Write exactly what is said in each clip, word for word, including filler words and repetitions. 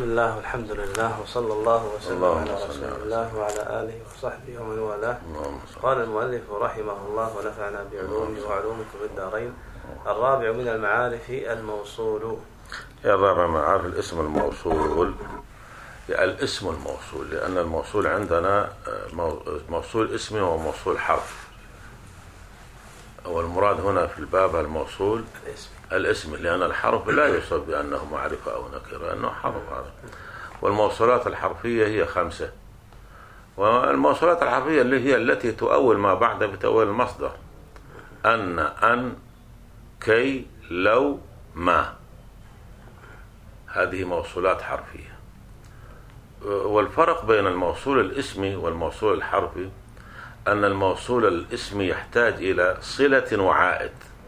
بسم الله والحمد لله وصلى الله وسلم على رسول الله وعلى آله وصحبه ومن والاه. قال المؤلف رحمه الله ونفعنا بعلومه وعلومكم بالدارين. الرابع من المعارف الموصول. يا الرابع من المعارف الاسم الموصول. الاسم الموصول لأن الموصول عندنا موصول اسمي وموصول حرف، والمراد هنا في الباب الموصول الاسم، لأن الحرف لا يوصف بأنه معرفة أو نكرة، أنه حرف هذا. والموصولات الحرفية هي خمسة، والموصولات الحرفية اللي هي التي تؤول ما بعد بتأويل المصدر، أن أن كي لو ما، هذه موصولات حرفية. والفرق بين الموصول الاسمي والموصول الحرفي أن الموصول الاسمي يحتاج إلى صلة وعائد،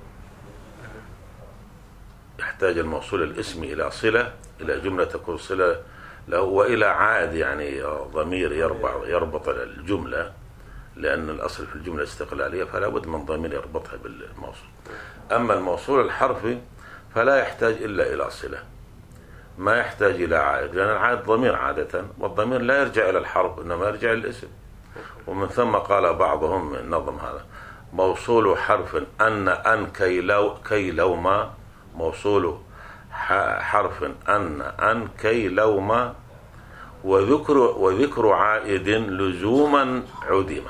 يحتاج الموصول الاسمي إلى صلة، إلى جملة تكون صلة له، وإلى عائد يعني ضمير يربط يربط الجملة، لأن الأصل في الجملة استقلالية فلا بد من ضمير يربطها بالموصول. أما الموصول الحرفي فلا يحتاج إلا إلى صلة، ما يحتاج إلى عائد، لأن العائد ضمير عادة، والضمير لا يرجع إلى الحرف إنما يرجع إلى الاسم. ومن ثم قال بعضهم من نظم هذا موصول حرف أن أن كي لو كي لو ما، موصول حرف أن أن كي لو ما، وذكر وذكر عائد لزوما عدمة،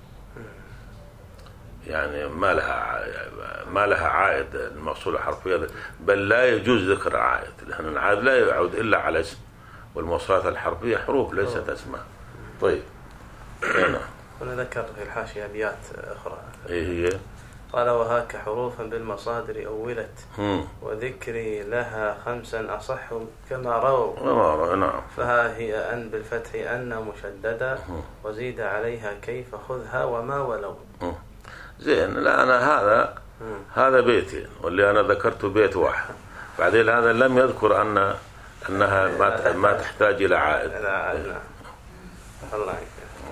يعني ما لها ما لها عائد الموصول الحرفية، بل لا يجوز ذكر عائد، لأن العائد لا يعود إلا على اسم، والموصولات الحرفية حروف ليست أسماء. طيب هنا هنا ذكر في الحاشية أبيات أخرى. إيه هي؟ قال وهاك حروفا بالمصادر أولت، مم. وذكري لها خمسا أصح كما رووا، نعم. فها هي أن بالفتح أن مشددة، وزيد عليها كيف خذها وما ولو. مم. زين. لا أنا هذا مم. هذا بيتين، واللي أنا ذكرت بيت واحد، بعدين هذا لم يذكر أن أنها ما ما تحتاج إلى عائد. نعم. الله يكرمك.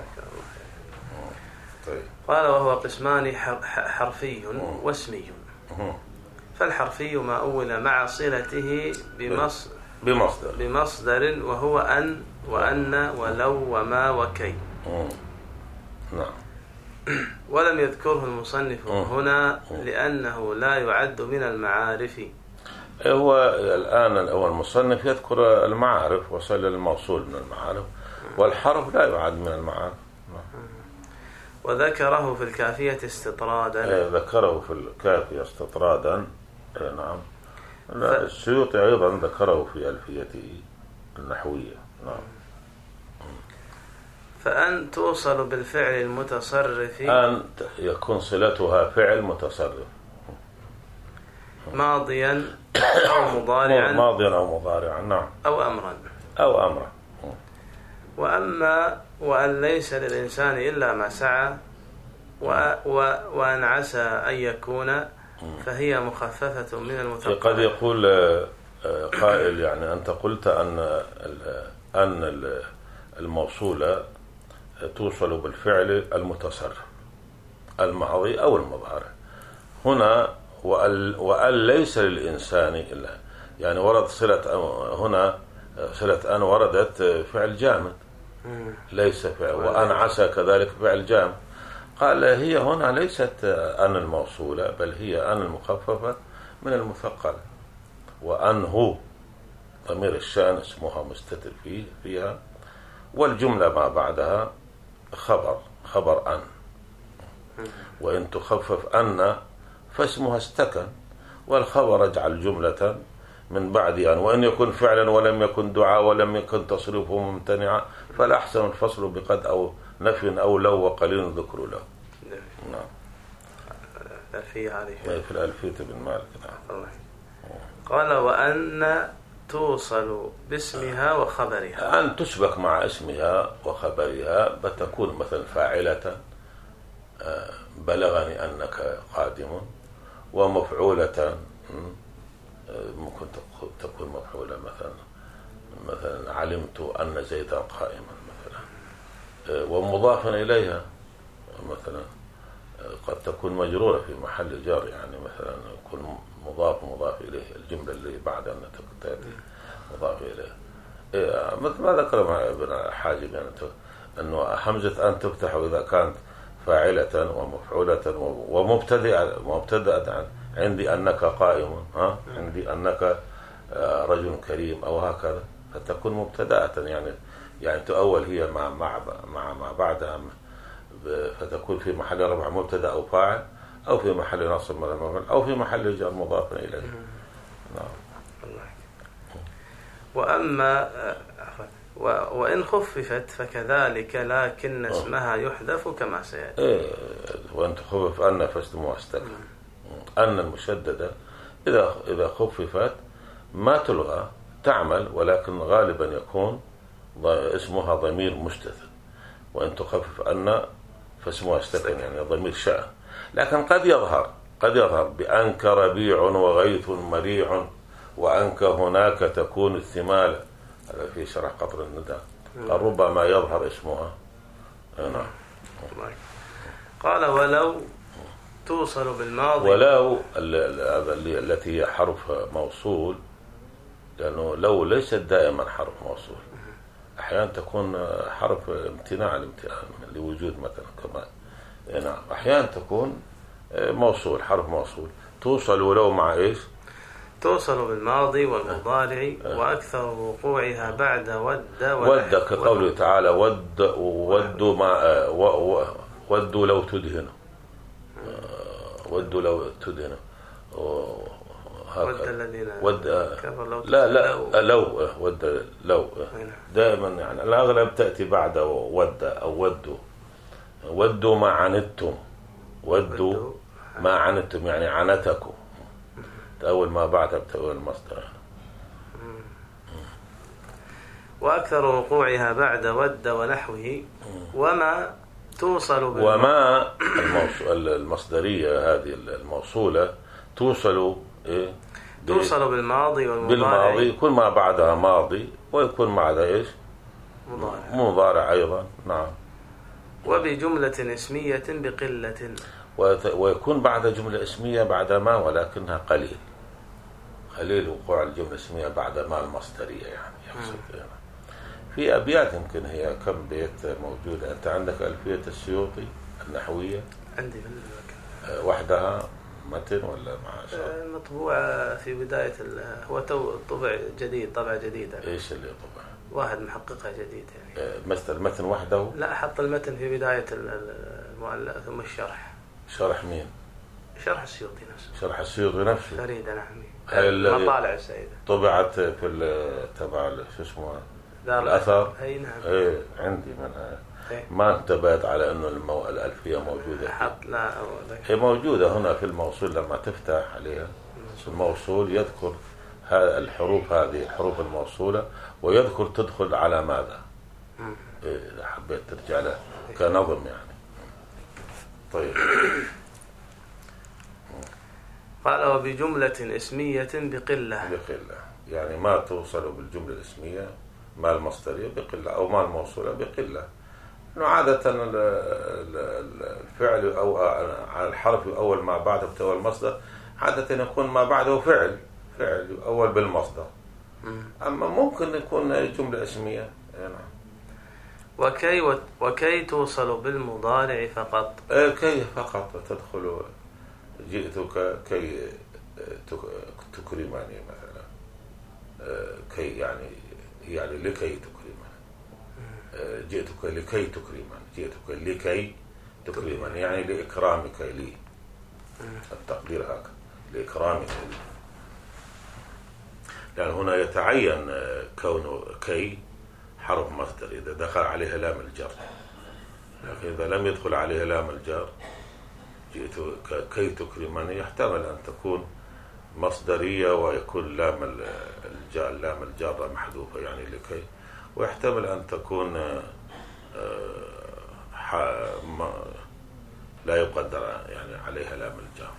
طيب. قال وهو قسمان حرفي واسمي. فالحرفي ما أول مع صلته بمصدر بمصدر بمصدر وهو أن وأن ولو وما وكي. نعم. ولم يذكره المصنف هنا لأنه لا يعد من المعارف. هو الآن هو المصنف يذكر المعارف وصل الموصول من المعارف، والحرف لا يعد من المعارف. وذكره في الكافية استطرادا. ذكره في الكافية استطرادا. نعم. ف... السيوطي أيضا ذكره في ألفيته النحوية. نعم. فأن توصل بالفعل المتصرف، أن يكون صلتها فعل متصرف ماضيا أو مضارعا ماضيا أو مضارعا. نعم. أو أمرا أو أمرا. وأما وأن ليس للإنسان إلا ما سعى، و... و... وأن عسى أن يكون، فهي مخففة من المثقل. قد يقول قائل يعني أنت قلت أن أن الموصولة توصل بالفعل المتصرف الماضي أو المضارع. هنا وأن ليس للإنسان إلا، يعني ورد صلة هنا صلة أن وردت فعل جامد ليس فعل، وأن عسى كذلك فعل جامد. قال هي هنا ليست أن الموصولة، بل هي أن المخففة من المثقل، وأن هو ضمير الشأن اسمها مستتر فيه فيها، والجملة ما بعدها خبر خبر أن، وإن تخفف أن فاسمها استكن، والخبر اجعل جملة من بعد أن، وإن يكون فعلا ولم يكن دعاء ولم يكن تصريفه ممتنعا فالأحسن الفصل بقد أو نفي أو لو وقليل ذكر له. نعم. الألفية هذه في الألفية بن مالك. نعم. قال وأن توصل باسمها وخبرها، أن تشبك مع اسمها وخبرها، بتكون مثلا فاعلة بلغني أنك قادم، ومفعولة ممكن تكون مفعولة مثلا مثلا علمت أن زيدا قائما مثلا، ومضافا إليها مثلا قد تكون مجرورة في محل جر، يعني مثلا يكون مضاف مضاف إليه، الجملة اللي بعد أن تأتي مضاف إليه. مثل ما ذكر ابن حاجب يعني أنه همزة أن تفتح إذا كانت فاعلة ومفعولة ومبتدئة مبتدأة عندي أنك قائم، ها عندي أنك رجل كريم أو هكذا، فتكون مبتدأة يعني يعني تؤول هي مع مع مع ما بعدها، فتكون في محل رفع مبتدأ أو فاعل، أو في محل نصب مفعول، أو في محل جر مضاف إليه. نعم. وأما وإن خففت فكذلك، لكن اسمها يحذف كما سيأتي. إيه وأن تخفف أن فاسمها استكن. أن المشددة إذا إذا خففت ما تلغى، تعمل، ولكن غالبا يكون اسمها ضمير مستتر. وأن تخفف أن فاسمها استكن يعني ضمير شأن، لكن قد يظهر قد يظهر بأنك ربيع وغيث مريع وأنك هناك تكون الثمال. هذا في شرح قطر الندى. قال ربما يظهر اسمها. نعم. قال ولو توصل بالماضي، ولو التي هي حرف موصول، لأنه لو ليست دائما حرف موصول، أحيانا تكون حرف امتناع الامتنان لوجود مثلا كمان. نعم. أحيانا تكون موصول حرف موصول. توصل ولو مع إيش؟ توصل بالماضي والمضارع، وأكثر وقوعها بعد ود ود كقوله تعالى ود ودوا ما ودوا لو تدهنوا، ودوا لو تدهنوا ود الذين ود لا لا لو ود لو دائما يعني الأغلب تأتي بعد ود أو ودوا. ودوا ما عنتم، ودوا ما عنتم يعني عنتكم، أول ما بعدها بتأول المصدر. وأكثر وقوعها بعد ود ونحوه. وما توصل وما المصدرية هذه الموصولة توصل إيه؟ توصل بالماضي والمضارع. بالماضي يكون ما بعدها ماضي، ويكون معها إيش؟ مضارع. مضارع أيضا. نعم. وبجملة اسمية بقلة، ويكون بعد جملة اسمية بعد ما، ولكنها قليل قليل وقوع الجملة الاسمية بعد ما المصدرية يعني يقصد يعني. في أبيات يمكن هي كم بيت موجودة. أنت عندك ألفية السيوطي النحوية؟ عندي بالله. وحدها متن ولا مع شرح؟ مطبوعة في بداية هو تو طبع جديد، طبع جديد. إيش اللي طبع؟ واحد محققها جديد يعني. مثل المتن وحده؟ لا، حط المتن في بداية المؤلف ثم الشرح. شرح مين؟ شرح السيوطي نفسه. شرح السيوطي نفسه. فريدة نعم. مطالع السيدة. طبعت في تبع شو اسمه الأثر. أي نعم. إيه عندي منها. إيه؟ ما انتبهت على إنه المو... الألفية موجودة. حط لا. هي موجودة هنا في الموصول، لما تفتح عليها الموصول يذكر الحروف هذه الحروف الموصولة، ويذكر تدخل على ماذا. إيه حبيت ترجع له كنظم يعني. طيب. قال وبجملة اسمية بقلة. بقلة يعني ما توصل بالجملة الاسمية ما المصدرية بقلة، أو ما الموصولة بقلة. إنه عادة الفعل أو على الحرف أول ما بعده بتأول المصدر، عادة يكون ما بعده فعل فعل أول بالمصدر. أما ممكن يكون جملة اسمية. نعم. وكي و... وكي توصل بالمضارع فقط. كي فقط تدخل. جئتك كي تكرمني مثلا، كي يعني يعني لكي تكرمني. جئتك لكي تكرمني، جئتك لكي تكرمني يعني لإكرامك لي. التقدير هكذا لإكرامك لي. يعني هنا يتعين كون كي حرف مصدر إذا دخل عليها لام الجر، لكن إذا لم يدخل عليها لام الجر جئت كي تكرمني يحتمل أن تكون مصدرية ويكون لام الجار لام الجارة محذوفة يعني لكي، ويحتمل أن تكون لا يقدر يعني عليها لام الجار.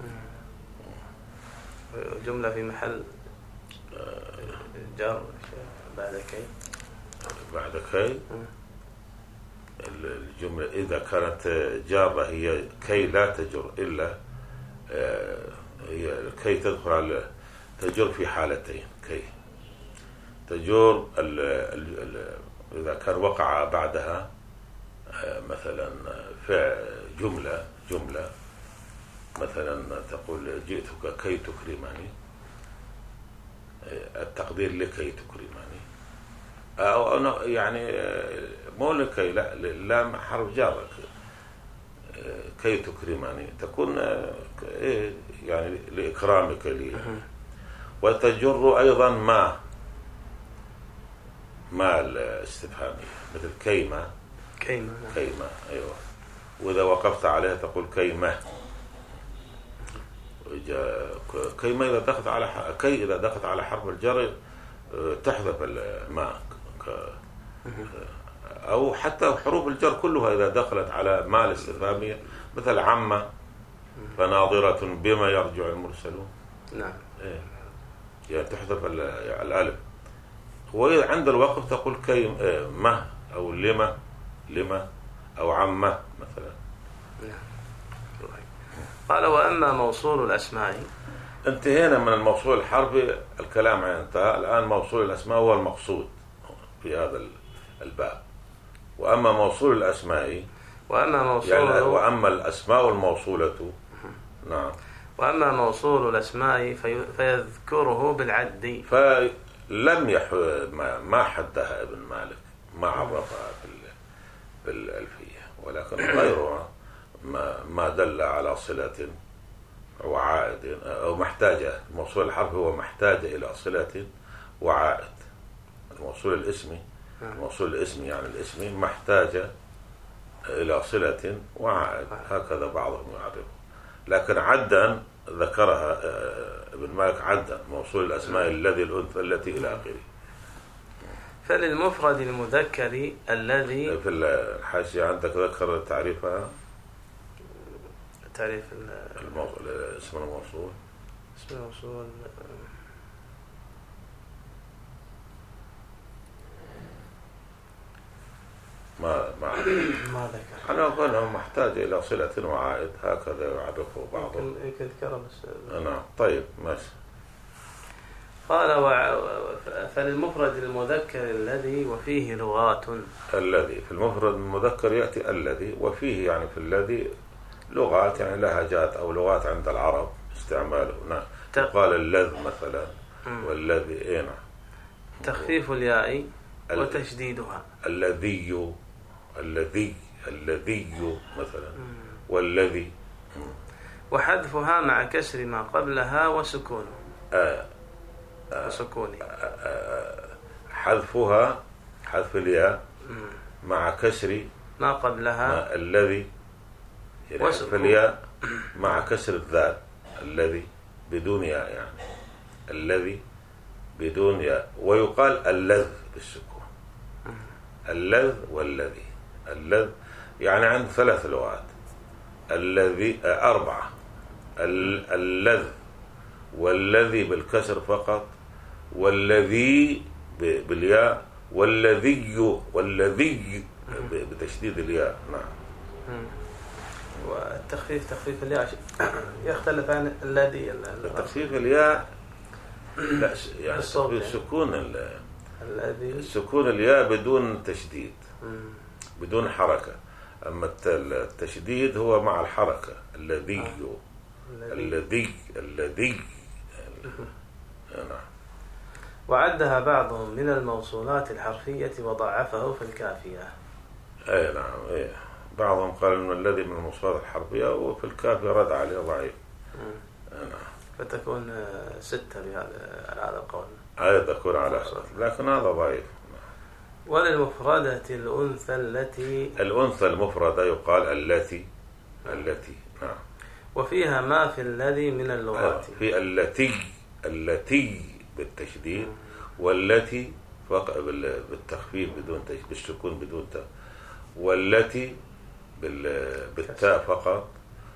جملة في محل جار بعد كي. بعد كي الجملة إذا كانت جارة هي كي لا تجر إلا هي كي تدخل على تجر في حالتين. كي تجر ال ال ال إذا كان وقع بعدها مثلا فعل جملة جملة مثلا تقول جئتك كي تكرمني، التقدير لكي تكرمني، أو يعني مو لكي، لا لام حرف جر، كي تكرمني تكون يعني لإكرامك لي. وتجر أيضا ما ما الاستفهامية مثل كيما كيما كيما أيوة. وإذا وقفت عليها تقول كيما. كيما إذا دخلت على كي إذا دخلت على حرف الجر تحذف الماء، أو حتى حروف الجر كلها إذا دخلت على ما الاستفهامية مثل عم فناظرة بما يرجع المرسلون. نعم. إيه. يعني تحذف الألف. وعند الوقف تقول كي ما أو لما لما أو عمه مثلا. قال وأما موصول الأسماء. انتهينا من الموصول الحرفي، الكلام عن انتهى. الآن موصول الأسماء هو المقصود في هذا الباب. وأما موصول الأسماء وأما موصول يعني وأما الأسماء الموصولة. نعم. وأما موصول الأسماء في فيذكره بالعد. فلم يح ما حدها ابن مالك، ما عرفها في الألفية، ولكن غيرها ما ما دل على صلة وعائد أو محتاجة. الموصول الحرفي هو محتاج إلى صلة وعائد. الموصول الاسمي الموصول الاسمي يعني الاسمي محتاج إلى صلة وعائد، هكذا بعضهم يعرفه. لكن عدا ذكرها ابن مالك عدا موصول الأسماء الذي الأنثى التي إلى آخره. فللمفرد المذكر الذي في الحاشية عندك ذكر تعريفها، تعريف الموصول اسم الموصول اسم الموصول ما ما ما ذكر. أنا أقول أنه محتاج إلى صلة وعائد، هكذا يعرفه بعضهم. يمكن ذكره بس. نعم. طيب ماشي. قال و... فللمفرد المذكر الذي وفيه لغات. الذي في المفرد المذكر يأتي الذي، وفيه يعني في الذي لغات، يعني لهجات أو لغات عند العرب استعماله. نعم. قال اللذ مثلا والذي إينا تخفيف الياء وتشديدها. الذي الذي الذي مثلا والذي. وحذفها مع كسر ما قبلها وسكونه. آه آه وسكونه. آه آه حذفها حذف الياء مع كسر ما قبلها ما الذي، يعني حذف الياء مع كسر الذال الذي بدون ياء، يعني الذي بدون ياء. ويقال اللذ بالسكون، اللذ والذي. اللذ يعني عند ثلاث لغات، الذي أربعة، اللذ والذي بالكسر فقط، والذي بالياء، والذي والذي بتشديد الياء. نعم. والتخفيف تخفيف الياء يختلف عن الذي. تخفيف الياء لا يعني سكون الذي، السكون الياء بدون تشديد، بدون حركة. أما التشديد هو مع الحركة. الذي الذي الذي. نعم. وعدها بعضهم من الموصولات الحرفية وضعفه في الكافية. أي نعم. أي بعضهم قال إن الذي من الموصولات الحرفية، وفي الكافية رد عليه ضعيف. نعم. فتكون ستة بهذا القول. أيضا تكون على، لكن هذا ضعيف. وللمفردة الأنثى التي الأنثى المفردة يقال التي التي. نعم. وفيها ما في الذي من اللغات. في التي التي بالتشديد، والتي بالتخفيف بدون تشديد، بالسكون بدون تاء، والتي بالتاء فقط،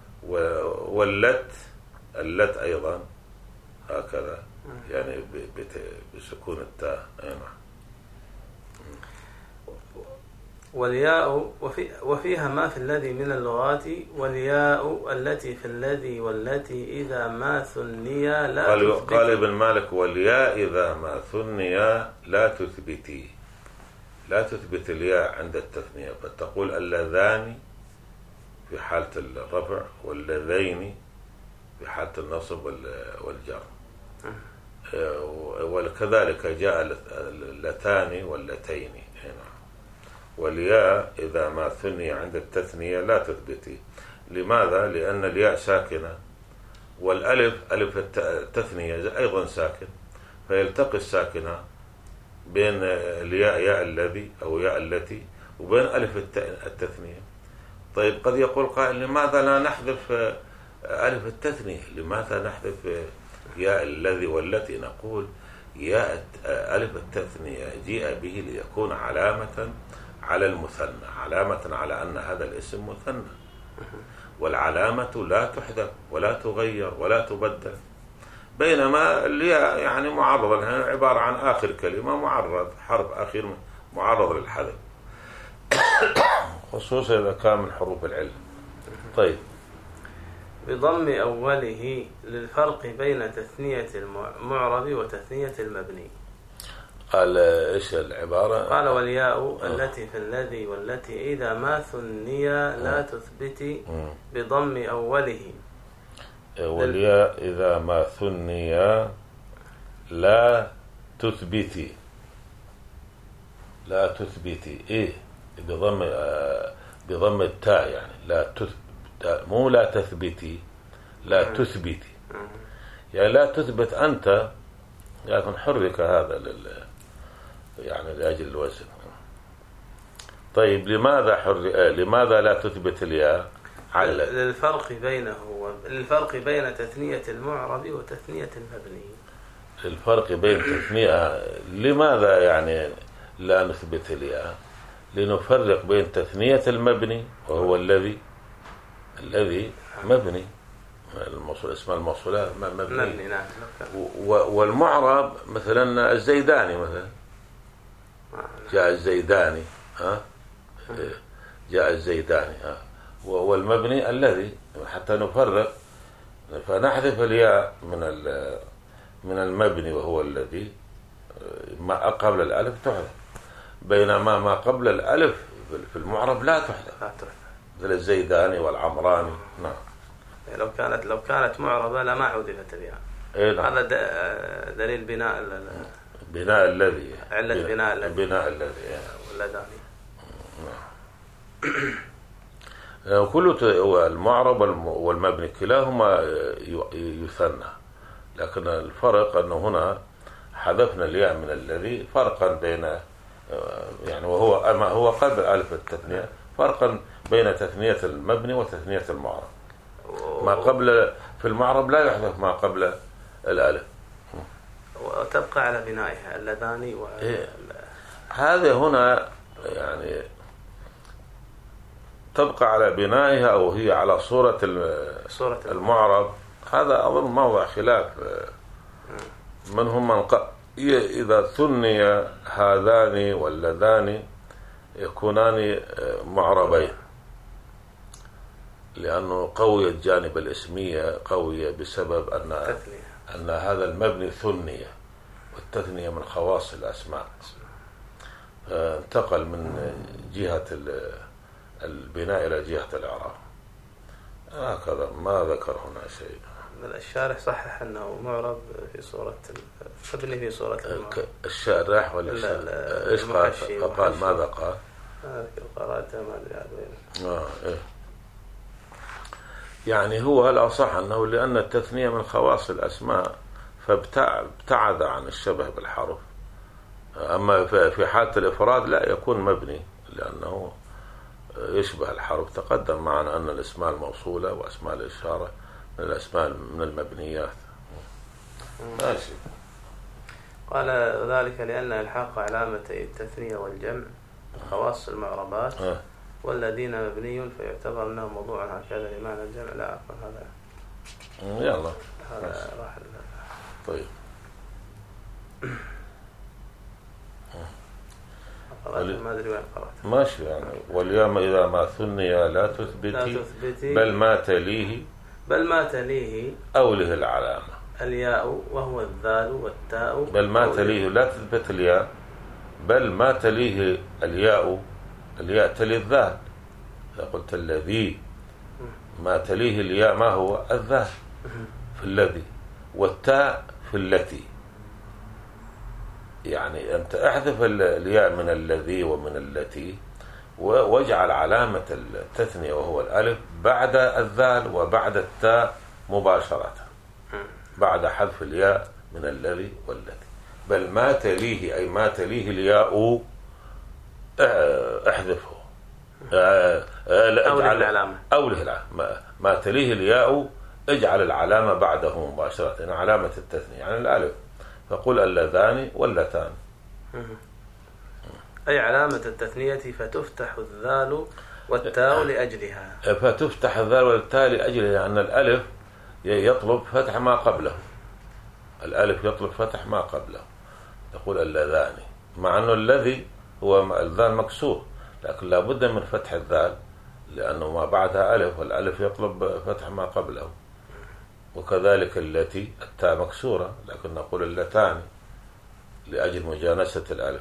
واللت اللت أيضا هكذا، يعني بسكون التاء. نعم. والياء وفي وفيها ما في الذي من اللغات، والياء التي في الذي والتي إذا ما ثنيا لا قال, تثبتي. قال ابن مالك والياء إذا ما ثنيا لا تثبتي، لا تثبت الياء عند التثنية، فتقول اللذان في حالة الرفع واللذين في حالة النصب والجر. وكذلك جاء اللتان واللتين هنا. والياء إذا ما ثني عند التثنية لا تثبتي. لماذا؟ لأن الياء ساكنة، والألف ألف التثنية أيضا ساكن، فيلتقي الساكنة بين الياء ياء الذي أو ياء التي وبين ألف التثنية. طيب قد يقول قائل لماذا لا نحذف ألف التثنية؟ لماذا نحذف ياء الذي والتي؟ نقول ياء ألف التثنية جيء به ليكون علامة على المثنى، علامة على أن هذا الاسم مثنى، والعلامة لا تحذف ولا تغير ولا تبدل. بينما الياء يعني معرض، يعني عبارة عن آخر كلمة معرض، حرف أخير معرض للحذف، خصوصا إذا كان من حروف العلة. طيب بضم أوله للفرق بين تثنية المعرب وتثنية المبني. قال إيش العبارة؟ قال والياء آه. التي في الذي والتي إذا ما ثنيا لا آه. تثبتي بضم أوله. والياء إذا ما ثنيا لا تثبتي، لا تثبتي إيه بضم آه بضم التاء، يعني لا تثبت، مو لا تثبتي، لا تثبتي، يعني لا تثبت أنت، لكن حرك هذا لل يعني لأجل الوزن. طيب لماذا حر... لماذا لا تثبت الياء؟ علل للفرق بينه للفرق بين تثنية المعرب وتثنية المبني. الفرق بين تثنية، لماذا يعني لا نثبت الياء؟ لنفرق بين تثنية المبني وهو الذي الذي مبني، الموصول اسم الموصولات مبني، مبني نعم. والمعرب مثلا الزيداني، مثلا جاء الزيداني، ها جاء الزيداني، ها والمبني الذي، حتى نفرق، فنحذف الياء من من المبني وهو الذي، ما قبل الألف تحذف، بينما ما قبل الألف في المعرب لا تحذف، مثل الزيداني والعمراني. نعم. لو كانت لو كانت معربة لما حذفت الياء. إيه نعم. هذا دليل بناء بناء الذي، علة بناء الذي، بناء الذي واللذاني. نعم. كل المعرب والمبني كلاهما يثنى، لكن الفرق أنه هنا حذفنا الياء من الذي فرقا بين، يعني وهو أما هو قبل ألف التثنية، فرقا بين تثنية المبني وتثنية المعرب. ما قبل في المعرب لا يحذف ما قبل الألف، وتبقى على بنائها اللذاني و... إيه. هذا هنا يعني تبقى على بنائها أو هي على صورة المعرب. هذا أظن موضع خلاف، من هم من قال إذا ثني هذان واللذان يكونان معربين، لأنه قوية جانب الاسمية، قوية بسبب أن أن هذا المبني ثنية، والتثنية من خواص الأسماء، انتقل من جهة البناء إلى جهة الإعراب. هكذا ما ذكر هنا شيء. الشارح صحح أنه معرب في صورة مبني في صورة المعرب. الشارح ولا إيش قال؟ قال ماذا قال؟ قرأتها ما أدري. آه إيه. يعني هو الأصح أنه لأن التثنية من خواص الأسماء فابتعد عن الشبه بالحرف، أما في حالة الإفراد لا يكون مبني لأنه يشبه الحرف. تقدم معنا أن الأسماء الموصولة وأسماء الإشارة من الأسماء من المبنيات. ماشي. قال ذلك لأن الحاق علامتي التثنية والجمع خواص المعربات، أه. والذين مبني فيعتبر أنه موضوع هكذا لمعنى الجمع. لا أقول هذا. يلا. هذا راح. طيب. ولي... ما أدري وين قرأت. ماشي يعني واليوم إذا ما ثني لا تثبتي, لا تثبتي بل ما تليه بل ما تليه أوله العلامة الياء وهو الذال والتاء. بل ما تليه لا تثبت الياء بل ما تليه الياء الياء تلي الذال. إذا قلت الذي ما تليه الياء ما هو الذال في الذي والتاء في التي. يعني أنت احذف الياء من الذي ومن التي واجعل علامة التثنية وهو الألف بعد الذال وبعد التاء مباشرة بعد حذف الياء من الذي والتي. بل ما تليه أي ما تليه الياء احذفه أوله العلامة أوله العلامة ما تليه الياء اجعل العلامة بعده مباشرة يعني علامة التثنية يعني الألف فقل اللذان واللتان أي علامة التثنية فتفتح الذال والتاء لأجلها. فتفتح الذال والتاء لأجلها يعني الألف يطلب فتح ما قبله. الألف يطلب فتح ما قبله تقول اللذان مع أنه الذي هو الذال مكسور لكن لا بد من فتح الذال لأنه ما بعدها ألف والألف يطلب فتح ما قبله. وكذلك التي التاء مكسورة لكن نقول اللتان لأجل مجانسة الألف.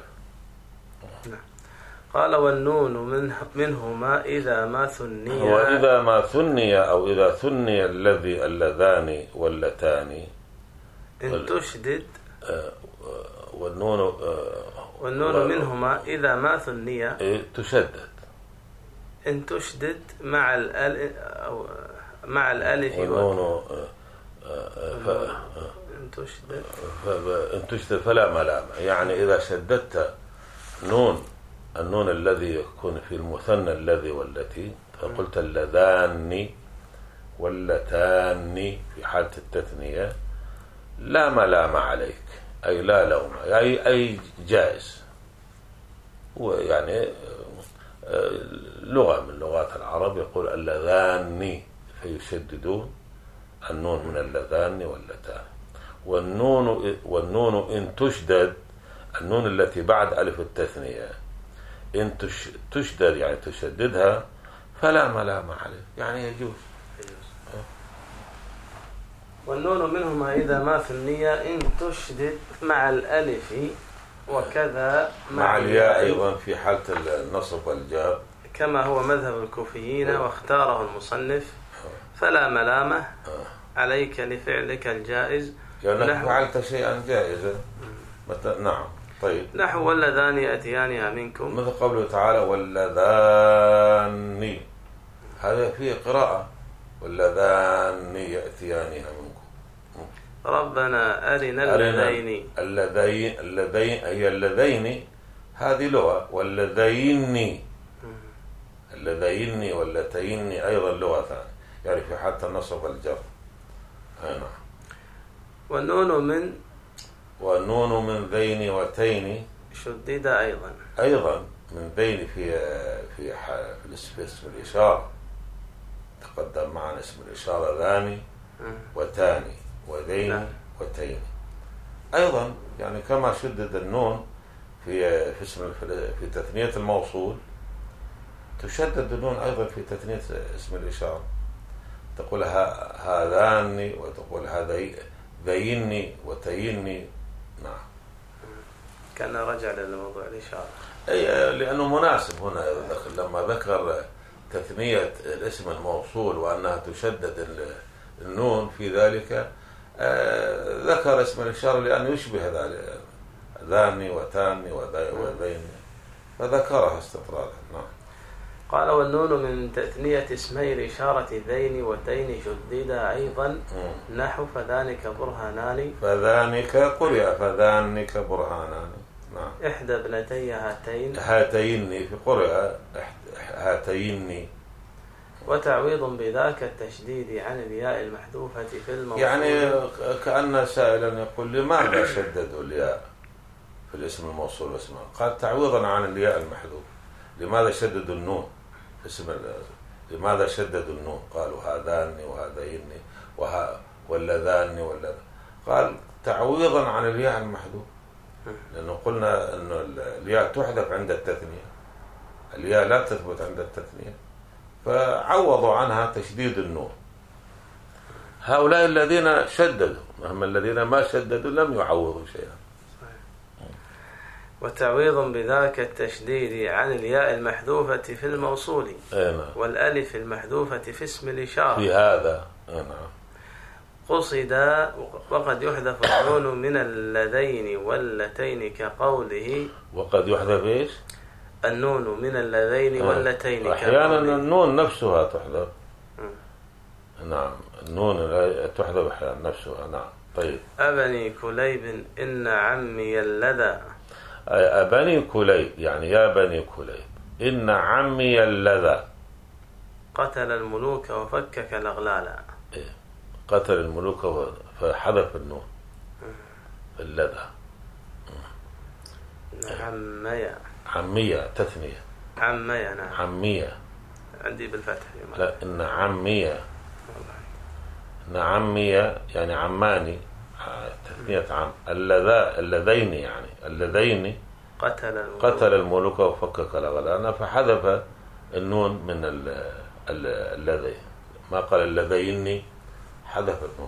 قال والنون من منهما إذا ما ثني وإذا ما ثني أو إذا ثني الذي اللذان واللتان إن تشدد والنون والنون منهما إذا ما ثني تشدد إن تشدد مع الألف أو مع الألف والنون ف... إن تشدد إن تشدد فلا ملامة يعني إذا شددت نون النون الذي يكون في المثنى الذي والتي فقلت اللذان واللتان في حالة التثنية لا ملام عليك أي لا لوم أي أي جائز. ويعني لغة من لغات العرب يقول اللذان فيشددون النون من اللذان واللتان. والنون والنون إن تشدد النون التي بعد ألف التثنية إن تشدد يعني تشددها فلا ملام عليه يعني يجوز. والنون منهما إذا ما في النية إن تشدد مع الألف وكذا مع, مع الياء أيضا في حالة النصب والجر كما هو مذهب الكوفيين واختاره المصنف فلا ملامة عليك لفعلك الجائز لأنك فعلت شيئا جائزا. نعم طيب نحو واللذان يأتيانها منكم مثل قوله تعالى واللذان هذا فيه قراءة واللذان يأتيانها منكم. ربنا أرنا اللذين اللذين اللذين أي اللذين هذه لغة واللذين اللذين واللتين أيضا لغة ثانية يعني في حتى النصب والجر. نعم. والنون من والنون من ذين وتين شدد أيضا أيضا من ذين في في في اسم الإشارة تقدم معنا اسم الإشارة ذاني وتاني وذين لا. وتين أيضا يعني كما شدد النون في في اسم في تثنية الموصول تشدد النون أيضا في تثنية اسم الإشارة تقول هذان وتقول هذين ذيني وتيني. نعم كان رجع للموضوع الإشارة أي لأنه مناسب هنا لما ذكر تثنية الاسم الموصول وأنها تشدد النون في ذلك ذكر اسم الإشارة لأن يشبه ذلك ذاني وتاني وذيني فذكرها استطرادا. نعم. قال والنون من تثنية اسمي الإشارة ذين وتين شددا أيضا نحو فذانك برهانان فذانك قرئ فذانك برهانان. نعم. إحدى ابنتي هاتين هاتين في قرئ هاتين وتعويض بذاك التشديد عن الياء المحذوفة في الموصول يعني كأن سائلا يقول لماذا شددوا الياء في الاسم الموصول واسمه قال تعويضا عن الياء المحذوف. لماذا شددوا النون اسم لماذا شددوا النون قالوا هذان وهذين وها واللذان واللذان قال تعويضا عن الياء المحذوف لأنه قلنا أنه الياء تحذف عند التثنية، الياء لا تثبت عند التثنية، فعوضوا عنها تشديد النون. هؤلاء الذين شددوا، أما الذين ما شددوا لم يعوضوا شيئا. وتعويض بذاك التشديد عن الياء المحذوفة في الموصول والألف المحذوفة في اسم الإشارة في هذا نعم قصد. وقد يحذف النون من اللذين واللتين كقوله. وقد يحذف ايش؟ النون من اللذين واللتين. أحيانا النون نفسها تحذف. نعم النون تحذف أحيانا نفسها. نعم طيب. أبني كليب إن عمي اللذى. أبني كليب يعني يا بني كليب إن عمي اللذى. قتل الملوك وفكك الأغلال. إيه؟ قتل الملوك فحذف النون اللذى. عمية. عمية تثنية. عمية نعم. عمية عندي بالفتح. لا إن عمية. إن عمية يعني عماني تثنية عم. اللذا اللذين يعني اللذين قتل الملوك. قتل الملوك وفكك الأغلال فحذف النون من اللذين. ما قال اللذين حذف النون.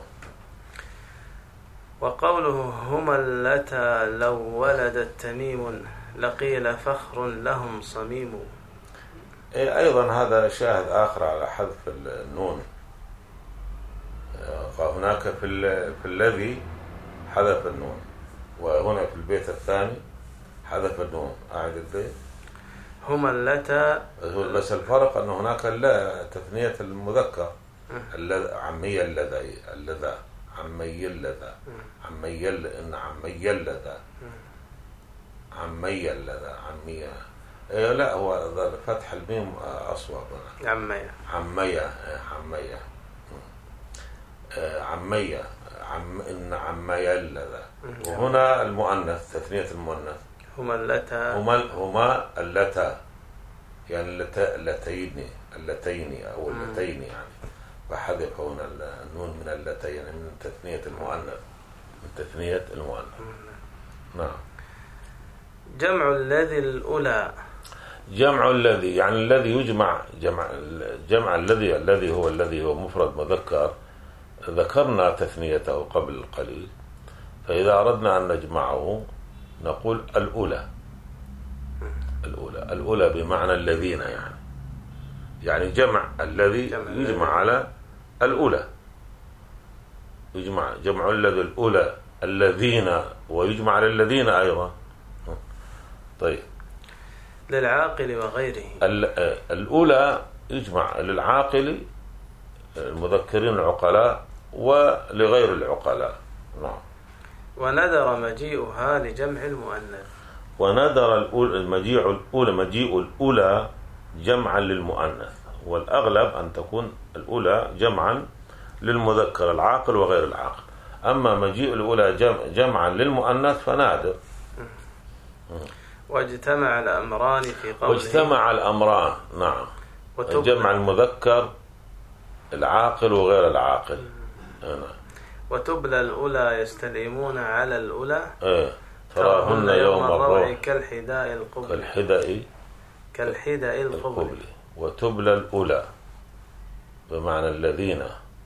وقوله هما اللتا لو ولدت تميم لقيل فخر لهم صميم. أيضا هذا شاهد آخر على حذف النون. هناك في في الذي حذف النون، وهنا في البيت الثاني حذف النون. أعد البيت. هما اللتا. بس الفرق أن هناك لا تثنية المذكر عمي اللذي اللذا عمي اللذا عمي إن عمي اللذا عمي اللذا عمية. إيه لا هو فتح الميم أصوب. عمية عمية عمية عمية عم إن عمي اللذا. وهنا المؤنث تثنية المؤنث هما اللتا. هما هما اللتا يعني اللتا اللتين اللتين أو اللتين يعني فحذف هنا النون من اللتين يعني من تثنية المؤنث من تثنية المؤنث. نعم. جمع الذي الأولى. جمع الذي يعني الذي يجمع جمع جمع الذي الذي هو الذي هو مفرد مذكر ذكرنا تثنيته قبل القليل، فإذا أردنا أن نجمعه نقول الأولى. الأولى الأولى بمعنى الذين يعني يعني جمع الذي يجمع على الأولى. يجمع جمع الذي الأولى الذين ويجمع على الذين أيضا. طيب. للعاقل وغيره. الأولى يجمع للعاقل المذكرين العقلاء ولغير العقلاء. نعم. وندر مجيئها لجمع المؤنث. وندر المجيء الأولى مجيء الأولى جمعا للمؤنث، والأغلب أن تكون الأولى جمعا للمذكر العاقل وغير العاقل. أما مجيء الأولى جمع جمعا للمؤنث فنادر. واجتمع الأمران في قوله. واجتمع الأمران نعم. جمع المذكر العاقل وغير العاقل. نعم. وتبلى الأولى يستلمون على الأولى. إيه. تراهن يوم الروح كالحداء القبل. كالحداء كالحداء القبل. وتبلى الأولى بمعنى الذين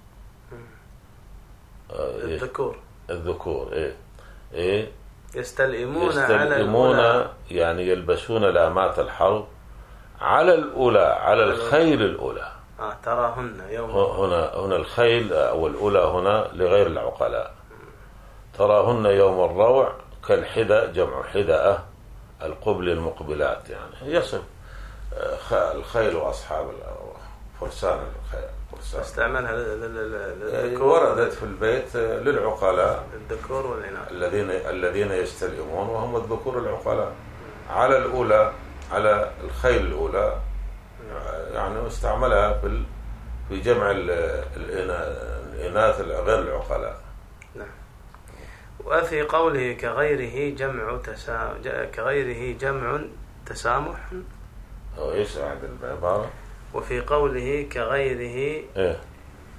الذكور. الذكور إيه إيه يستلئمون, يستلئمون على الأولى يعني يلبسون لامات الحرب على الأولى على الخيل الأولى. آه تراهن يوم. هنا هنا الخيل أو الأولى هنا لغير العقلاء. تراهن يوم الروع كالحدى جمع حدأة القبل المقبلات يعني يصف الخيل وأصحاب فرسان الخيل. استعملها للذكور. وردت في البيت للعقلاء الذكور والإناث الذين الذين يستلئمون وهم الذكور العقلاء على الأولى على الخيل الأولى يعني استعملها في في جمع الإناث غير العقلاء. نعم. وفي قوله كغيره جمع تسا... كغيره جمع تسامح. أو إيش عند العبارة؟ وفي قوله كغيره إيه؟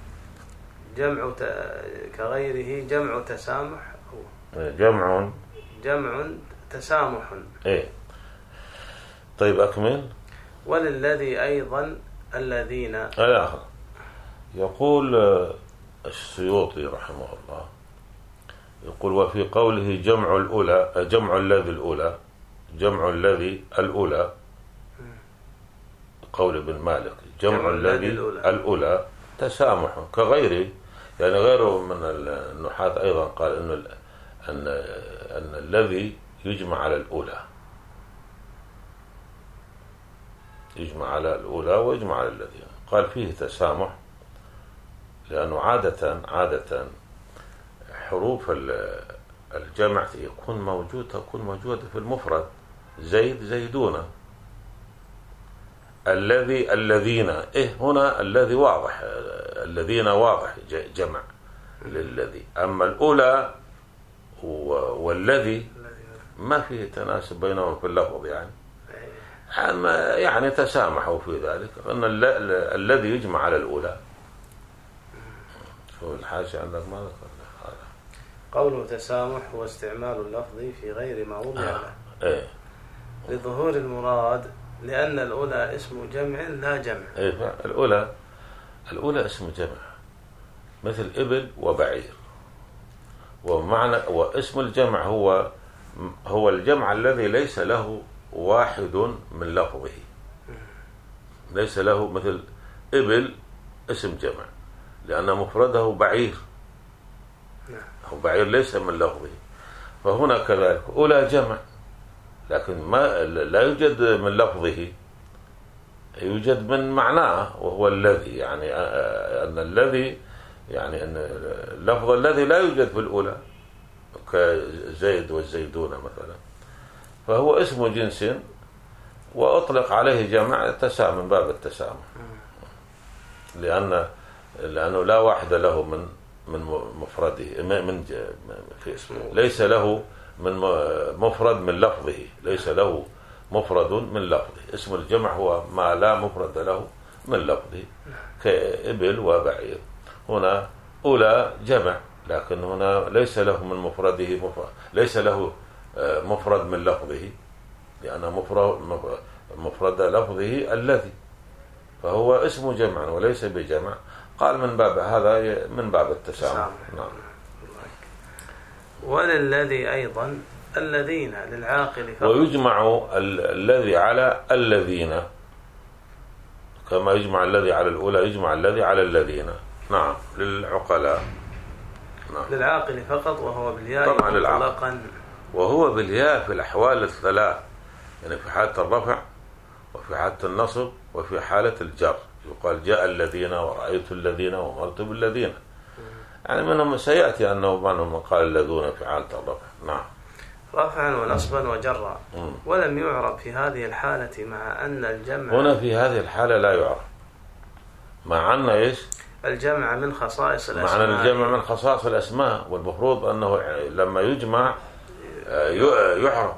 جمع ت... كغيره جمع تسامح. جمع جمع تسامح. إيه طيب أكمل. وللذي أيضا الذين. آخر يقول السيوطي رحمه الله، يقول وفي قوله جمع الأولى جمع الذي الأولى جمع الذي الأولى قول ابن مالك جمع الذي الأولى تسامح كغيره، يعني غيره من النحاة أيضا قال إنه أن أن الذي يجمع على الأولى يجمع على الأولى ويجمع على الذي، قال فيه تسامح لأنه عادة عادة حروف الجمع يكون موجود تكون موجودة في المفرد، زيد زيدون، الذي الذين. إيه هنا الذي واضح، الذين واضح جمع للذي، أما الأولى والذي ما فيه تناسب بينهم في اللفظ، يعني يعني تسامحوا في ذلك أن الذي يجمع على الأولى. شو الحاشية عندك ما ذكر هذا؟ قوله تسامح هو استعمال اللفظ في غير ما وضع له آه. إيه. لظهور المراد، لأن الأولى اسم جمع لا جمع. إيه الأولى الأولى اسم جمع مثل إبل وبعير، ومعنى واسم الجمع هو هو الجمع الذي ليس له واحد من لفظه، ليس له مثل إبل اسم جمع لأن مفرده بعير، هو بعير ليس من لفظه، فهنا كذلك أولى جمع لكن ما لا يوجد من لفظه، يوجد من معناه وهو الذي، يعني أن الذي يعني أن اللفظ الذي لا يوجد في الأولى كزيد والزيدون مثلا، فهو اسم جنس وأطلق عليه جمع تسامح من باب التسامح، لأن لأنه لا واحد له من من مفرده من في اسمه، ليس له من مفرد من لفظه، ليس له مفرد من لفظه. اسم الجمع هو ما لا مفرد له من لفظه كإبل وبعير. هنا أولى جمع لكن هنا ليس له من مفرده مفرد، ليس له مفرد من لفظه، لأن مفرد مفرد لفظه الذي، فهو اسم جمع وليس بجمع. قال من باب هذا من باب التسامح. نعم. وللذي أيضا الذين للعاقل فقط. ويجمع الذي على الذين كما يجمع الذي على الأولى، يجمع الذي على الذين. نعم للعقلاء. نعم. للعاقل فقط وهو بالياء طبعا للعاقل، وهو بالياء في الأحوال الثلاث، يعني في حالة الرفع وفي حالة النصب وفي حالة الجر، يقال جاء الذين ورأيت الذين ومرت بالذين، يعني منهم سيأتي أنه منهم من قال الذين في حالة الرفع. نعم رفعا ونصبا وجرا. ولم يعرب في هذه الحالة مع أن الجمع هنا في هذه الحالة لا يعرب، مع أن إيش الجمع من خصائص الأسماء، معنى الجمع من خصائص الأسماء، والمفروض أنه لما يجمع يعرب،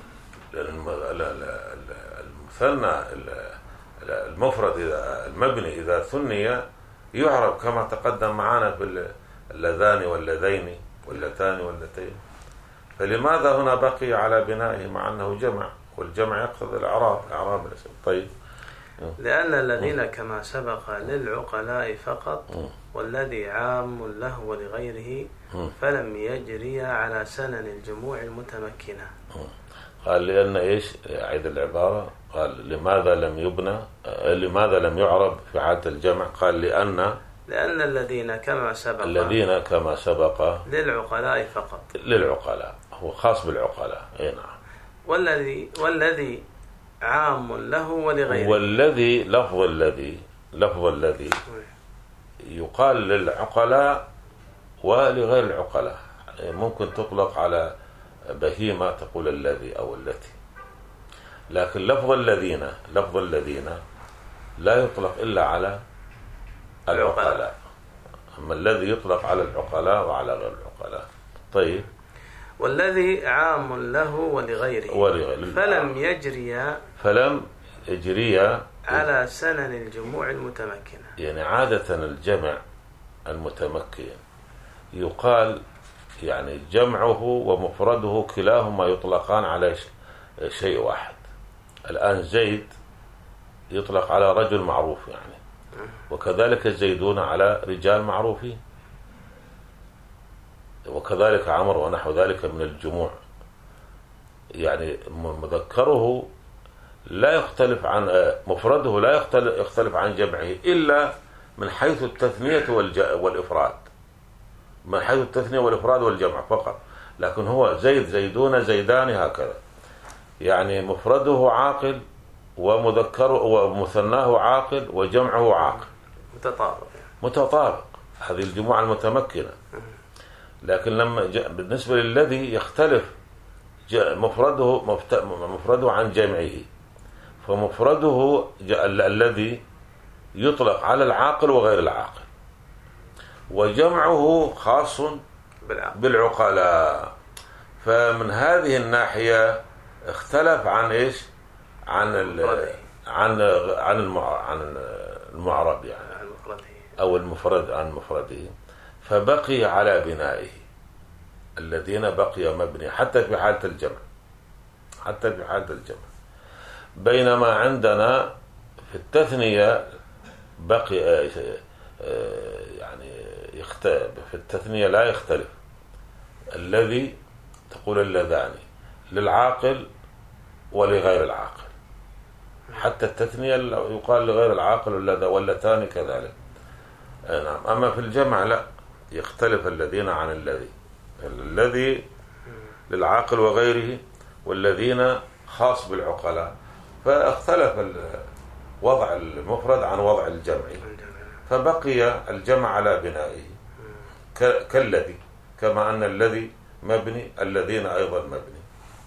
المثنى المفرد إذا المبني إذا ثني يعرب كما تقدم معنا في اللذان واللذين واللتان واللتين، فلماذا هنا بقي على بنائه مع أنه جمع، والجمع يقصد الإعراب إعراب الاسم. طيب لأن الذين كما سبق للعقلاء فقط، والذي عام له ولغيره، فلم يجري على سنن الجموع المتمكنة. قال لأن إيش أعيد العبارة، قال لماذا لم يبنى لماذا لم يعرب في حالة الجمع، قال لأن لأن الذين كما سبق الذين كما سبق للعقلاء فقط، للعقلاء هو خاص بالعقلاء. اي نعم. والذي والذي عام له ولغيره، والذي لفظ الذي لفظ الذي يقال للعقلاء ولغير العقلاء، ممكن تطلق على بهيمة تقول الذي أو التي، لكن لفظ الذين لفظ الذين لا يطلق إلا على العقلاء، أما الذي يطلق على العقلاء وعلى غير العقلاء. طيب والذي عام له ولغيره، ولغيره فلم يجري فلم يجري على سنن الجموع المتمكنة، يعني عادة الجمع المتمكن يقال يعني جمعه ومفرده كلاهما يطلقان على شيء واحد. الآن زيد يطلق على رجل معروف يعني، وكذلك الزيدون على رجال معروفين، وكذلك عمر ونحو ذلك من الجموع. يعني مذكره لا يختلف عن مفرده، لا يختلف عن جمعه إلا من حيث التثنية والإفراد، من حيث التثنية والإفراد والجمع فقط. لكن هو زيد زيدون زيدان هكذا، يعني مفرده عاقل ومذكره ومثناه عاقل وجمعه عاقل، متطابق متطابق. هذه الجموع المتمكنة. لكن لما بالنسبة للذي يختلف مفرده مفرده عن جمعه، فمفرده الذي يطلق على العاقل وغير العاقل، وجمعه خاص بالعقلاء. فمن هذه الناحية اختلف عن ايش؟ عن عن عن عن المعرب يعني، او المفرد عن مفرده، فبقي على بنائه. الذين بقي مبني حتى في حالة الجمع، حتى في حالة الجمع. بينما عندنا في التثنية بقي يعني يختلف، في التثنية لا يختلف. الذي تقول اللذان للعاقل ولغير العاقل، حتى التثنية يقال لغير العاقل واللتان كذلك. نعم. أما في الجمع لا، يختلف الذين عن الذي، الذي للعاقل وغيره، والذين خاص بالعقلاء. فاختلف وضع المفرد عن وضع الجمع، فبقي الجمع على بنائه كالذي، كما أن الذي مبني الذين أيضا مبني.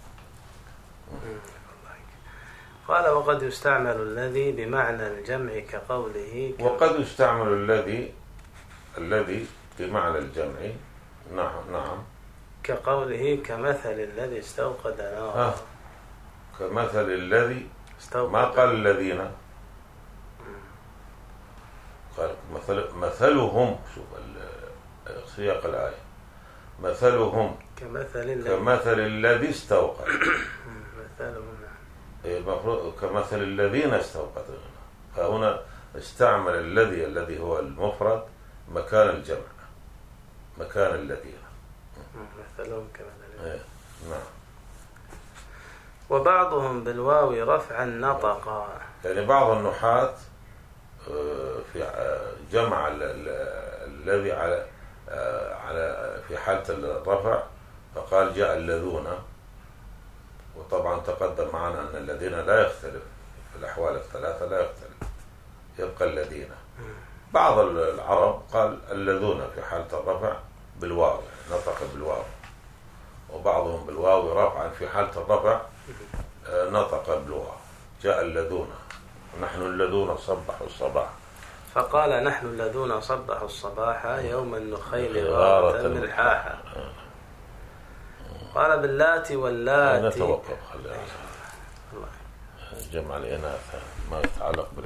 قال وقد يستعمل الذي بمعنى الجمع كقوله ك... وقد يستعمل الذي الذي بمعنى الجمع. نعم نعم كقوله كمثل الذي استوقد نارا. كمثل الذي استوقد، ما قال الذين، قال مثل مثلهم. شوف سياق الآية، مثلهم كمثل الذي كمثل الذي استوقد مثلهم المفروض كمثل الذين استوقدوا. فهنا استعمل الذي الذي هو المفرد مكان الجمع، مكان الذين. مثلهم كمثل الذين. نعم. وبعضهم بالواو رفعا نطقا. يعني بعض النحاة في جمع الذي على على في حالة الرفع، فقال جاء الذون. وطبعا تقدم معنا أن الذين لا يختلف في الأحوال الثلاثة، لا يختلف، يبقى الذين. بعض العرب قال الذون في حالة الرفع بالواو، نطق بالواو، وبعضهم بالواو رفعا في حالة الرفع نطق بالواو. جاء الذون، نحن الذين صبحوا الصباح. فقال نحن الذين صبحوا الصباح يوم النخيل غارة ملحاحا. قال باللات واللاتي. نتوقف، خلينا جمع الإناث ما يتعلق